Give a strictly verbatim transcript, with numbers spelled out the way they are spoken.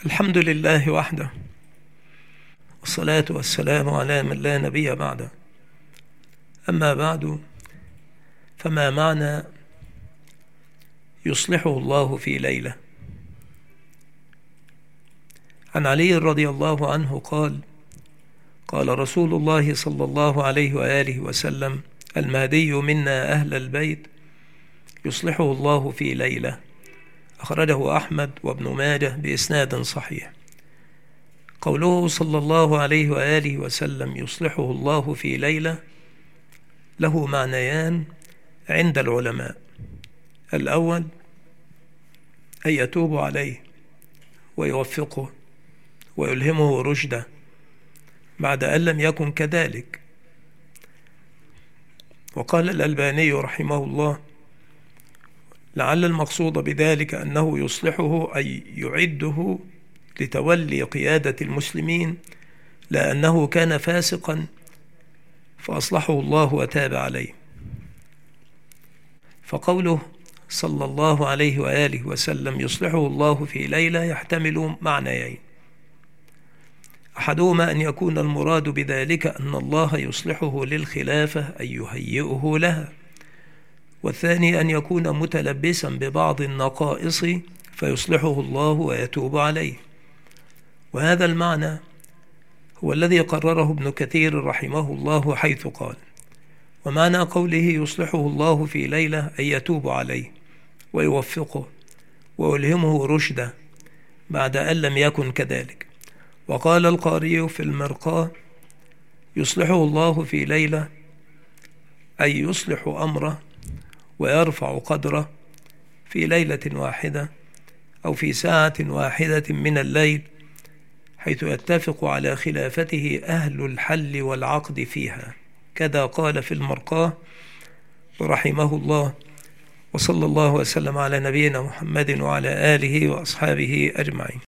الحمد لله وحده، والصلاة والسلام على من لا نبي بعده. أما بعد، فما معنى يصلحه الله في ليلة؟ عن علي رضي الله عنه قال: قال رسول الله صلى الله عليه وآله وسلم: المهدي منا أهل البيت يصلحه الله في ليلة. أخرجه أحمد وابن ماجه بإسناد صحيح. قوله صلى الله عليه وآله وسلم يصلحه الله في ليلة له معنيان عند العلماء. الأول أن يتوب عليه ويوفقه ويلهمه رشده بعد أن لم يكن كذلك. وقال الألباني رحمه الله: لعل المقصود بذلك أنه يصلحه أي يعده لتولي قيادة المسلمين، لأنه كان فاسقا فأصلحه الله وتاب عليه. فقوله صلى الله عليه وآله وسلم يصلحه الله في ليلة يحتمل معنيين: أحدهما أن يكون المراد بذلك أن الله يصلحه للخلافة أي يهيئه لها، والثاني أن يكون متلبسا ببعض النقائص فيصلحه الله ويتوب عليه. وهذا المعنى هو الذي قرره ابن كثير رحمه الله، حيث قال: ومعنى قوله يصلحه الله في ليلة أن يتوب عليه ويوفقه ويلهمه رشده بعد أن لم يكن كذلك. وقال القاري في المرقاة: يصلحه الله في ليلة أي يصلح أمره ويرفع قدره في ليلة واحدة أو في ساعة واحدة من الليل، حيث يتفق على خلافته أهل الحل والعقد فيها. كذا قال في المرقاة رحمه الله. وصلى الله وسلم على نبينا محمد وعلى آله وأصحابه أجمعين.